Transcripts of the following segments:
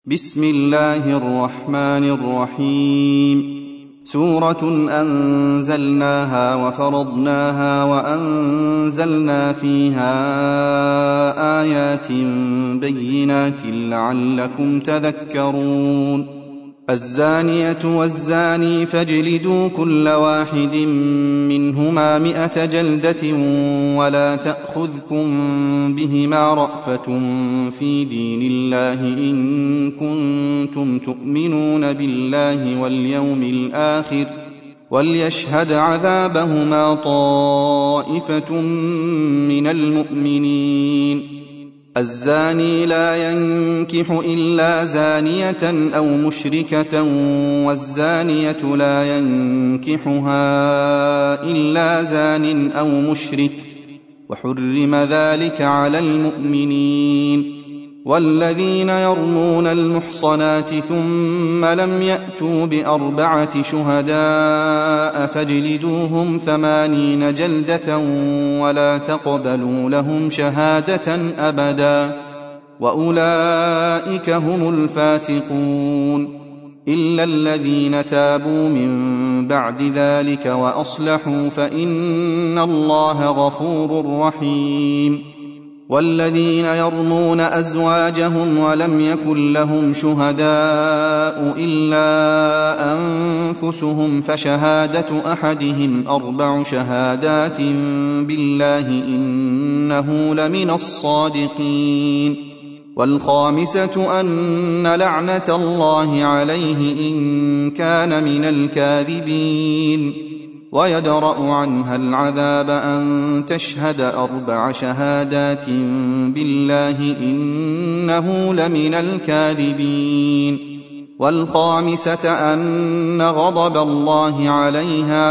بسم الله الرحمن الرحيم. سورة أنزلناها وفرضناها وأنزلنا فيها آيات بينات لعلكم تذكرون. الزانية والزاني فاجلدوا كل واحد منهما 100 جلدة ولا تأخذكم بهما رأفة في دين الله إن كنتم تؤمنون بالله واليوم الآخر وليشهد عذابهما طائفة من المؤمنين. الزاني لا ينكح إلا زانية أو مشركة والزانية لا ينكحها إلا زان أو مشرك وحرم ذلك على المؤمنين. والذين يرمون المحصنات ثم لم يأتوا ب4 شهداء فاجلدوهم 80 جلدة ولا تقبلوا لهم شهادة أبدا وأولئك هم الفاسقون. إلا الذين تابوا من بعد ذلك وأصلحوا فإن الله غفور رحيم. والذين يرمون أزواجهم ولم يكن لهم شهداء إلا أنفسهم فشهادة أحدهم 4 شهادات بالله إنه لمن الصادقين. والخامسة أن لعنة الله عليه إن كان من الكاذبين. ويدرأ عنها العذاب أن تشهد 4 شهادات بالله إنه لمن الكاذبين. والخامسة أن غضب الله عليها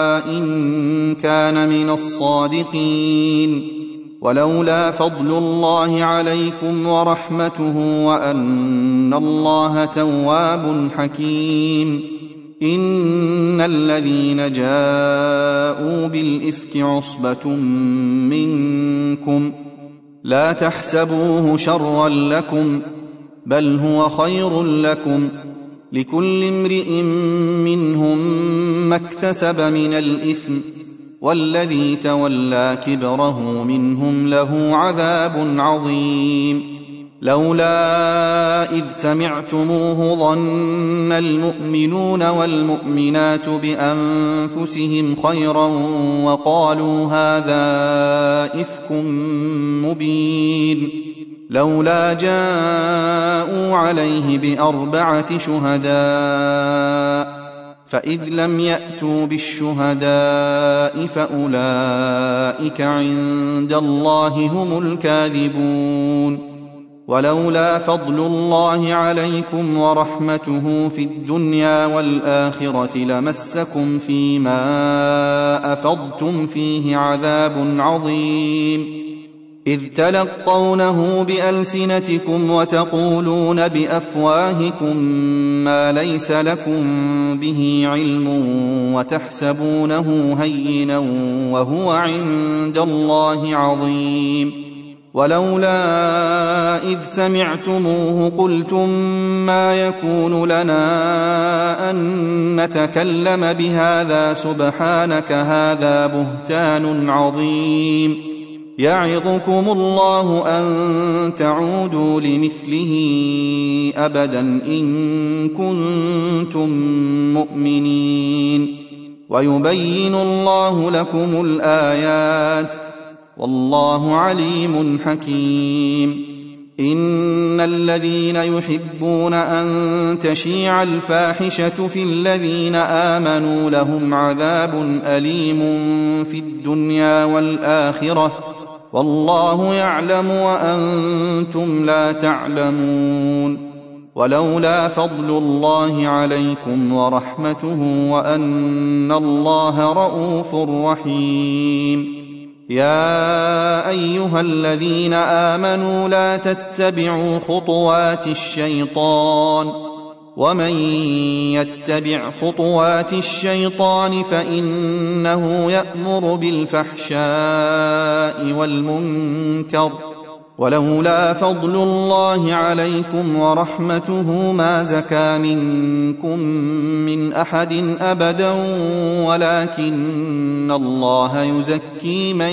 إن كان من الصادقين. ولولا فضل الله عليكم ورحمته وأن الله تواب حكيم. إن الذين جاءوا بالإفك عصبة منكم لا تحسبوه شرا لكم بل هو خير لكم لكل امرئ منهم ما اكتسب من الإثم والذي تولى كبره منهم له عذاب عظيم. لولا إذ سمعتموه ظن المؤمنون والمؤمنات بأنفسهم خيرا وقالوا هذا إفك مبين. لولا جاءوا عليه ب4 شهداء فإذ لم يأتوا بالشهداء فأولئك عند الله هم الكاذبون. ولولا فضل الله عليكم ورحمته في الدنيا والآخرة لمسكم فيما أفضتم فيه عذاب عظيم. إذ تلقونه بألسنتكم وتقولون بأفواهكم ما ليس لكم به علم وتحسبونه هينا وهو عند الله عظيم. ولولا إذ سمعتموه قلتم ما يكون لنا أن نتكلم بهذا سبحانك هذا بهتان عظيم. يعظكم الله أن تعودوا لمثله أبدا إن كنتم مؤمنين. ويبين الله لكم الآيات والله عليم حكيم. إن الذين يحبون أن تشيع الفاحشة في الذين آمنوا لهم عذاب أليم في الدنيا والآخرة والله يعلم وأنتم لا تعلمون. ولولا فضل الله عليكم ورحمته وأن الله رءوف رحيم. يا أيها الذين آمنوا لا تتبعوا خطوات الشيطان ومن يتبع خطوات الشيطان فإنه يأمر بالفحشاء والمنكر ولولا فضل الله عليكم ورحمته ما زكى منكم من أحد أبدا ولكن الله يزكي من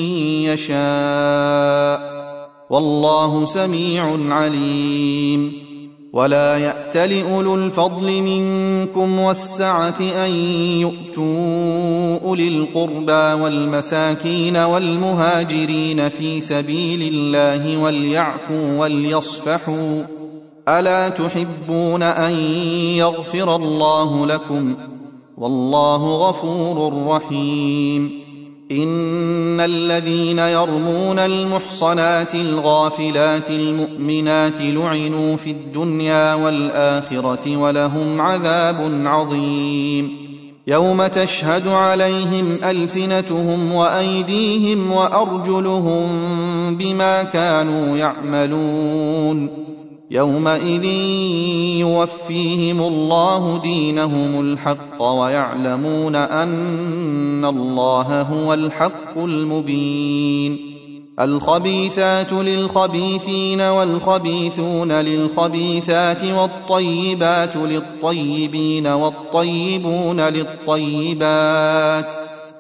يشاء والله سميع عليم. ولا يأتل أولو الفضل منكم والسعة أن يؤتوا أولي القربى والمساكين والمهاجرين في سبيل الله وليعفوا وليصفحوا ألا تحبون أن يغفر الله لكم والله غفور رحيم. إن الذين يرمون المحصنات الغافلات المؤمنات لعنوا في الدنيا والآخرة ولهم عذاب عظيم. يوم تشهد عليهم ألسنتهم وأيديهم وأرجلهم بما كانوا يعملون يومئذ يوفيهم الله دينهم الحق ويعلمون أن الله هو الحق المبين. الخبيثات للخبيثين والخبيثون للخبيثات والطيبات للطيبين والطيبون للطيبات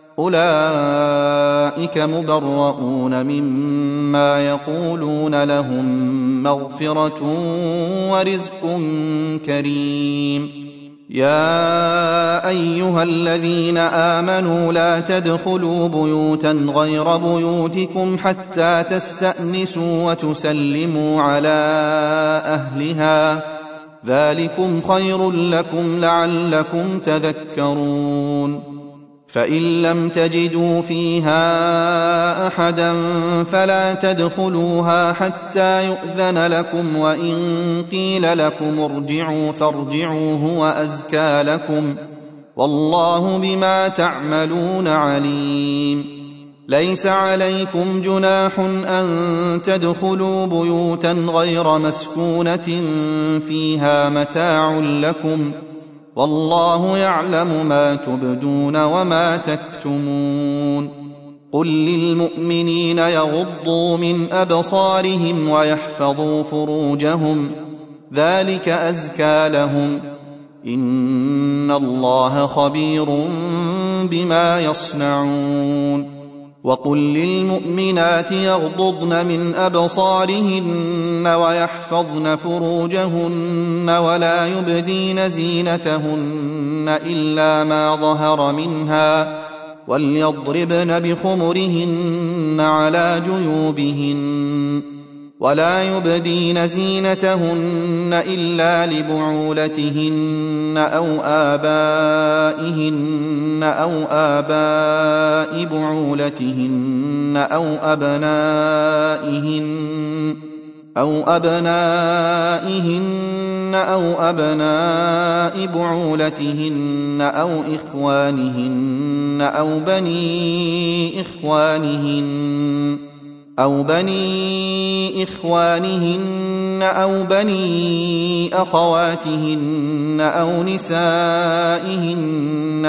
أولئك مبرؤون مما يقولون لهم مغفرة ورزق كريم. يا أيها الذين آمنوا لا تدخلوا بيوتا غير بيوتكم حتى تستأنسوا وتسلموا على أهلها ذلكم خير لكم لعلكم تذكرون. فإن لم تجدوا فيها أحدا فلا تدخلوها حتى يؤذن لكم وإن قيل لكم ارجعوا فارجعوا هو أزكى لكم والله بما تعملون عليم. ليس عليكم جناح أن تدخلوا بيوتا غير مسكونة فيها متاع لكم والله يعلم ما تبدون وما تكتمون. قل للمؤمنين يغضوا من أبصارهم ويحفظوا فروجهم ذلك أزكى لهم إن الله خبير بما يصنعون. وقل للمؤمنات يغضضن من أبصارهن ويحفظن فروجهن ولا يبدين زينتهن إلا ما ظهر منها وليضربن بخمرهن على جيوبهن ولا يبدين زينتهن إلا لبعولتهن أو آبائهن أو آباء بعولتهن أو أبنائهن أو أبناء بعولتهن أو إخوانهن أو بني إخوانهن أو بني أخواتهن أو نسائهن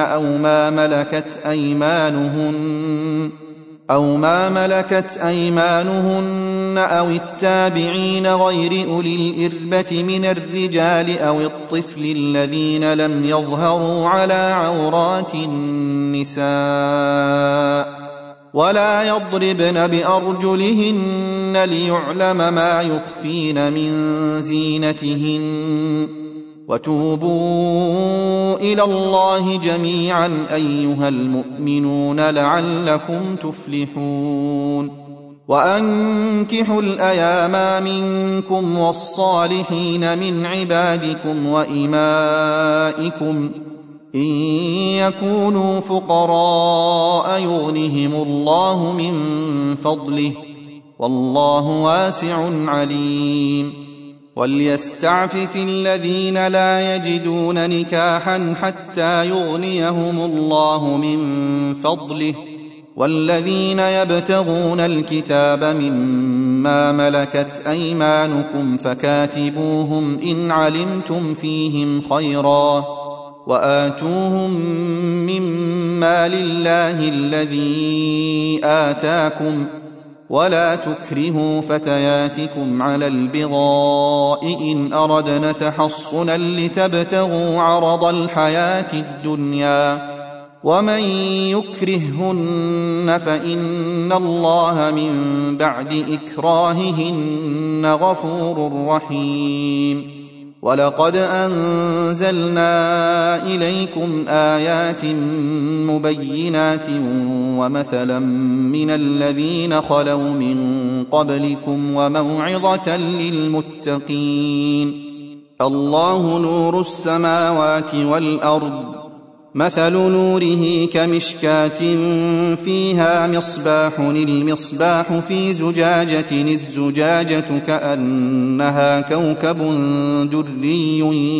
أو ما ملكت أيمانهن أو التابعين غير أولي الإربة من الرجال أو الطفل الذين لم يظهروا على عورات النساء ولا يضربن بأرجلهن ليعلم ما يخفين من زينتهن وتوبوا إلى الله جميعا أيها المؤمنون لعلكم تفلحون. وأنكحوا الأيام منكم والصالحين من عبادكم وإمائكم إن يكونوا فقراء يغنهم الله من فضله والله واسع عليم. وليستعفف الذين لا يجدون نكاحا حتى يغنيهم الله من فضله والذين يبتغون الكتاب مما ملكت أيمانكم فكاتبوهم إن علمتم فيهم خيرا وآتوهم مما لله الذي آتاكم ولا تكرهوا فتياتكم على البغاء إن أردنا تحصنا لتبتغوا عرض الحياة الدنيا ومن يكرههن فإن الله من بعد إكراههن غفور رحيم ولقد أنزلنا إليكم آيات مبينات ومثلا من الذين خلوا من قبلكم وموعظة للمتقين الله نور السماوات والأرض مثل نوره كمشكاة فيها مصباح المصباح في زجاجة الزجاجة كأنها كوكب دري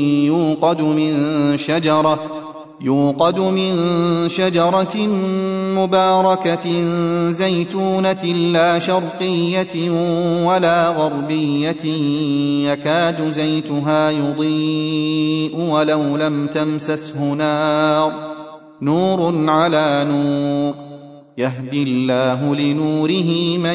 يوقد من شجرة مباركة زيتونة لا شرقية ولا غربية يكاد زيتها يضيء ولو لم تمسسه نور على نور يهدي الله لنوره من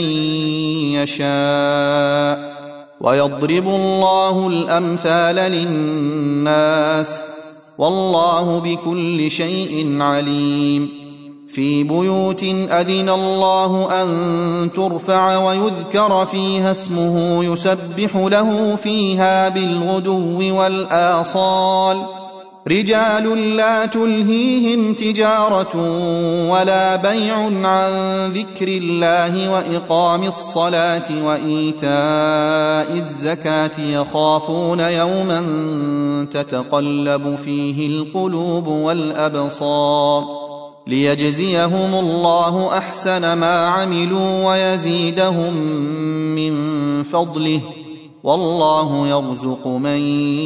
يشاء ويضرب الله الأمثال للناس والله بكل شيء عليم في بيوت أذن الله أن ترفع ويذكر فيها اسمه يسبح له فيها بالغدو والآصال رجال لا تلهيهم تجارة ولا بيع عن ذكر الله وإقام الصلاة وإيتاء الزكاة يخافون يوما تتقلب فيه القلوب والأبصار ليجزيهم الله أحسن ما عملوا ويزيدهم من فضله والله يرزق من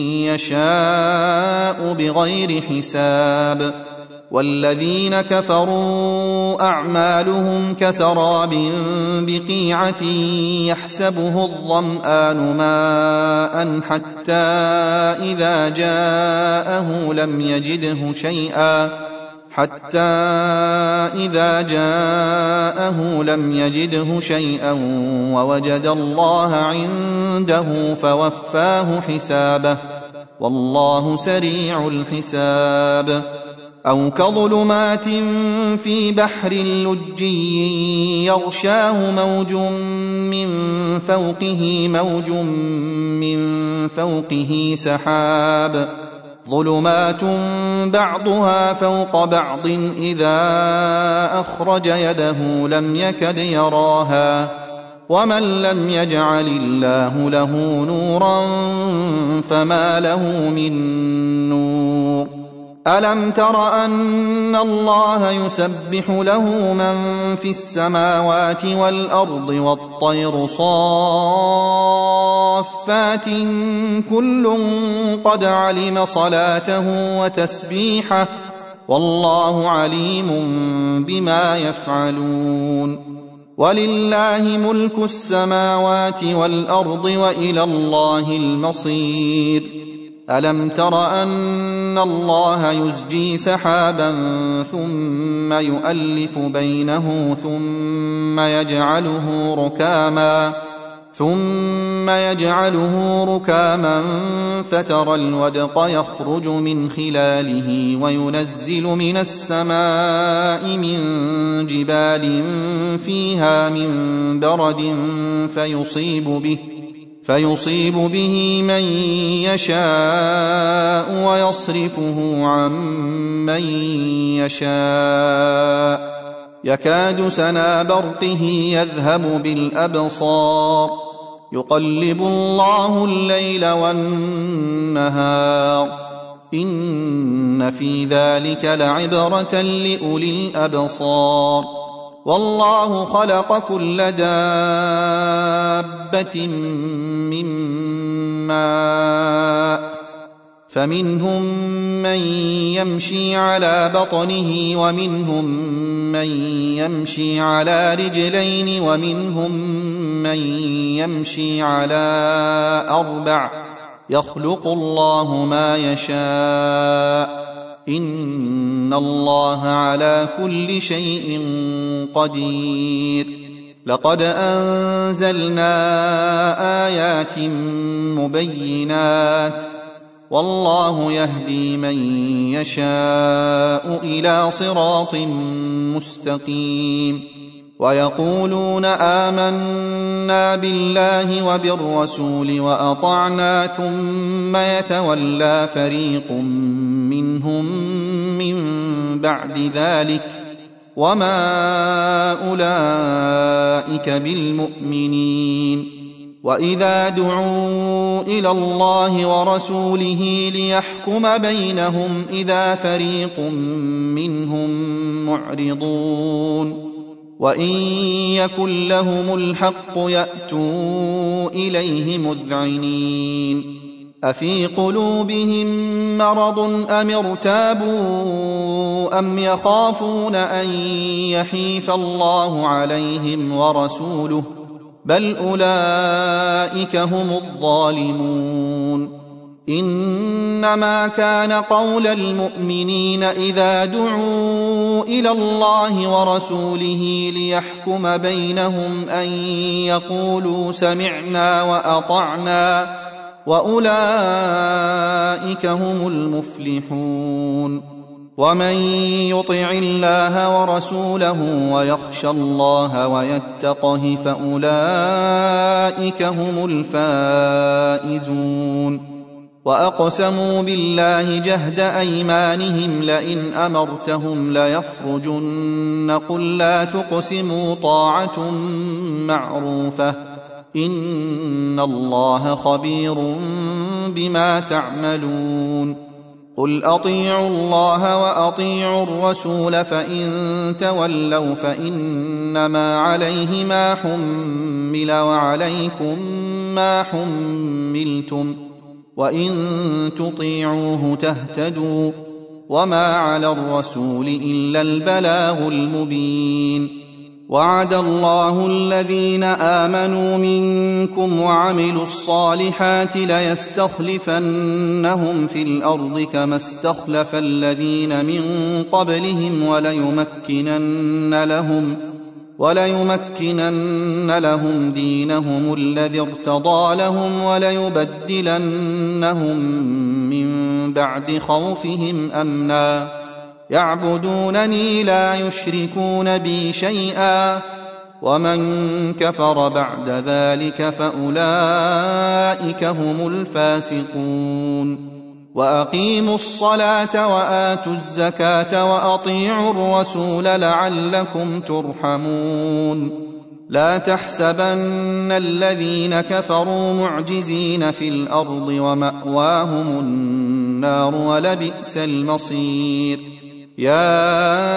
يشاء بغير حساب والذين كفروا أعمالهم كسراب بقيعة يحسبه الظمآن ماء حتى إذا جاءه لم يجده شيئا ووجد الله عنده فوفاه حسابه والله سريع الحساب أو كظلمات في بحر لجي يغشاه موج من فوقه سحاب ظلمات بعضها فوق بعض إذا أخرج يده لم يكد يراها ومن لم يجعل الله له نورا فما له من نور ألم تر أن الله يسبح له من في السماوات والأرض والطير صافات كل قد علم صلاته وتسبيحه والله عليم بما يفعلون ولله ملك السماوات والأرض وإلى الله المصير ألم تر أن الله يزجي سحابا ثم يؤلف بينه ثم يجعله ركاما فترى الودق يخرج من خلاله وينزل من السماء من جبال فيها من برد فيصيب به من يشاء ويصرفه عن من يشاء يكاد سنا برقه يذهب بالأبصار يقلب الله الليل والنهار إن في ذلك لعبرة لأولي الأبصار والله خلق كل دابة من ماء فمنهم من يمشي على بطنه ومنهم من يمشي على رجلين ومنهم من يمشي على أربع يخلق الله ما يشاء إن الله على كل شيء قدير لقد أنزلنا آيات مبينات والله يهدي من يشاء إلى صراط مستقيم ويقولون آمنا بالله وبالرسول وأطعنا ثم يتولى فريق منهم من بعد ذلك وما أولئك بالمؤمنين وإذا دعوا إلى الله ورسوله ليحكم بينهم إذا فريق منهم معرضون وإن يكن لهم الحق يأتوا إليه مذعنين أفي قلوبهم مرض أم ارتابوا أم يخافون أن يحيف الله عليهم ورسوله بل أولئك هم الظالمون إنما كان قول المؤمنين إذا دعوا إلى الله ورسوله ليحكم بينهم أن يقولوا سمعنا وأطعنا وأولئك هم المفلحون ومن يطع الله ورسوله ويخشى الله ويتقه فأولئك هم الفائزون وأقسموا بالله جهد أيمانهم لئن أمرتهم ليخرجن قل لا تقسموا طاعة معروفة إن الله خبير بما تعملون قل أطيعوا الله وأطيعوا الرسول فإن تولوا فإنما عليه ما حمل وعليكم ما حملتم وإن تطيعوه تهتدوا وما على الرسول إلا البلاغ المبين وعد الله الذين آمنوا منكم وعملوا الصالحات ليستخلفنهم في الأرض كما استخلف الذين من قبلهم وليمكنن لهم دينهم الذي ارتضى لهم وليبدلنهم من بعد خوفهم أمنا يعبدونني لا يشركون بي شيئا ومن كفر بعد ذلك فأولئك هم الفاسقون وأقيموا الصلاة وآتوا الزكاة وأطيعوا الرسول لعلكم ترحمون لا تحسبن الذين كفروا معجزين في الأرض ومأواهم النار ولبئس المصير يا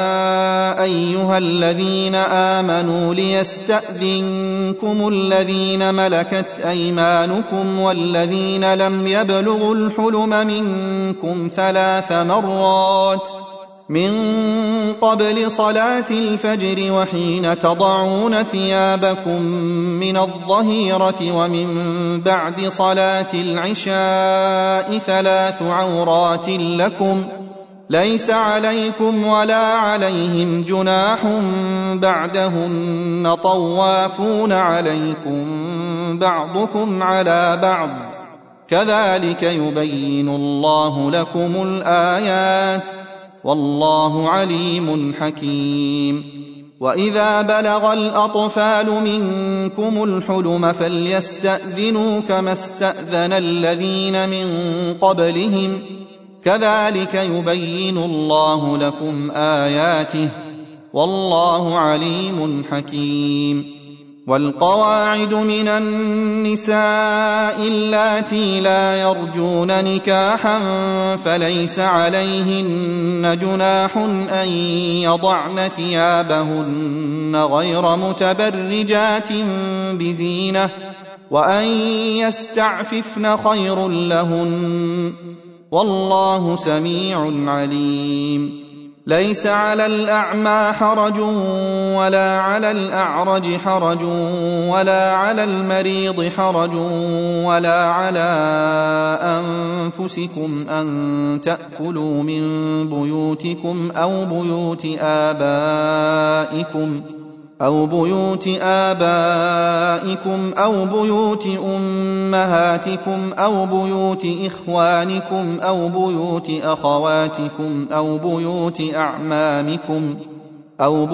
أيها الذين آمنوا ليستأذنكم الذين ملكت أيمانكم والذين لم يبلغوا الحلم منكم 3 مرات من قبل صلاة الفجر وحين تضعون ثيابكم من الظهيرة ومن بعد صلاة العشاء 3 عورات لكم ليس عليكم ولا عليهم جناح بعدهن طوافون عليكم بعضكم على بعض كذلك يبين الله لكم الآيات والله عليم حكيم وإذا بلغ الأطفال منكم الحلم فليستأذنوا كما استأذن الذين من قبلهم كذلك يبين الله لكم آياته والله عليم حكيم والقواعد من النساء اللاتي لا يرجون نكاحا فليس عليهن جناح أن يضعن ثيابهن غير متبرجات بزينة وأن يستعففن خير لهن والله سميع عليم ليس على الأعمى حرج ولا على الأعرج حرج ولا على المريض حرج ولا على أنفسكم أن تأكلوا من بيوتكم أو بيوت آبائكم أو بيوت أمهاتكم أو بيوت إخوانكم أو بيوت أخواتكم أو بيوت أعمامكم أو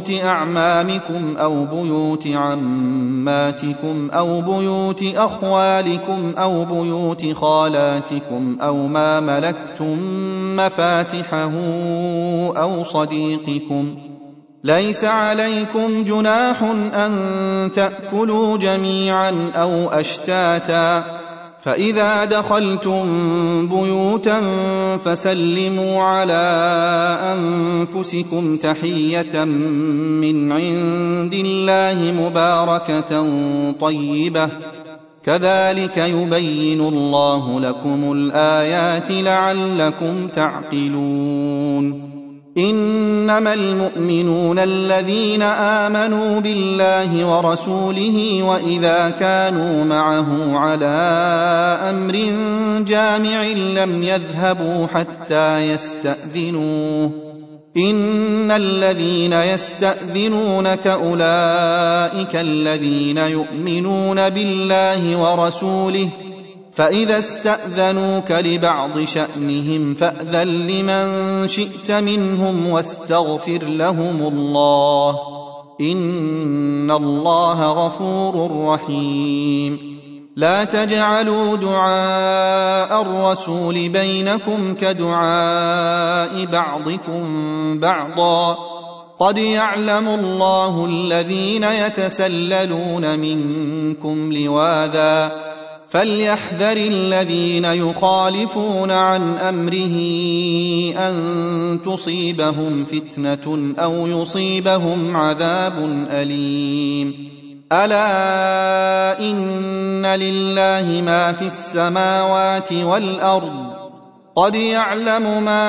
بيوت عماتكم أو بيوت أخوالكم أو بيوت خالاتكم أو ما ملكتم مفاتحه أو صديقكم. ليس عليكم جناح أن تأكلوا جميعا أو أشتاتا، فإذا دخلتم بيوتا فسلموا على أنفسكم تحية من عند الله مباركة طيبة، كذلك يبين الله لكم الآيات لعلكم تعقلون. إنما المؤمنون الذين آمنوا بالله ورسوله وإذا كانوا معه على أمر جامع لم يذهبوا حتى يستأذنوه. إن الذين يستأذنونك أولئك الذين يؤمنون بالله ورسوله، فإذا استأذنوك لبعض شأنهم فأذن لمن شئت منهم واستغفر لهم الله، إن الله غفور رحيم. لا تجعلوا دعاء الرسول بينكم كدعاء بعضكم بعضا، قد يعلم الله الذين يتسللون منكم لواذا، فليحذر الذين يخالفون عن أمره أن تصيبهم فتنة أو يصيبهم عذاب أليم. ألا إن لله ما في السماوات والأرض، قد يعلم ما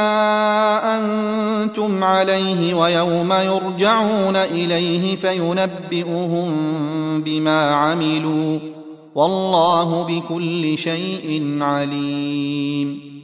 أنتم عليه ويوم يرجعون إليه فينبئهم بما عملوا، والله بكل شيء عليم.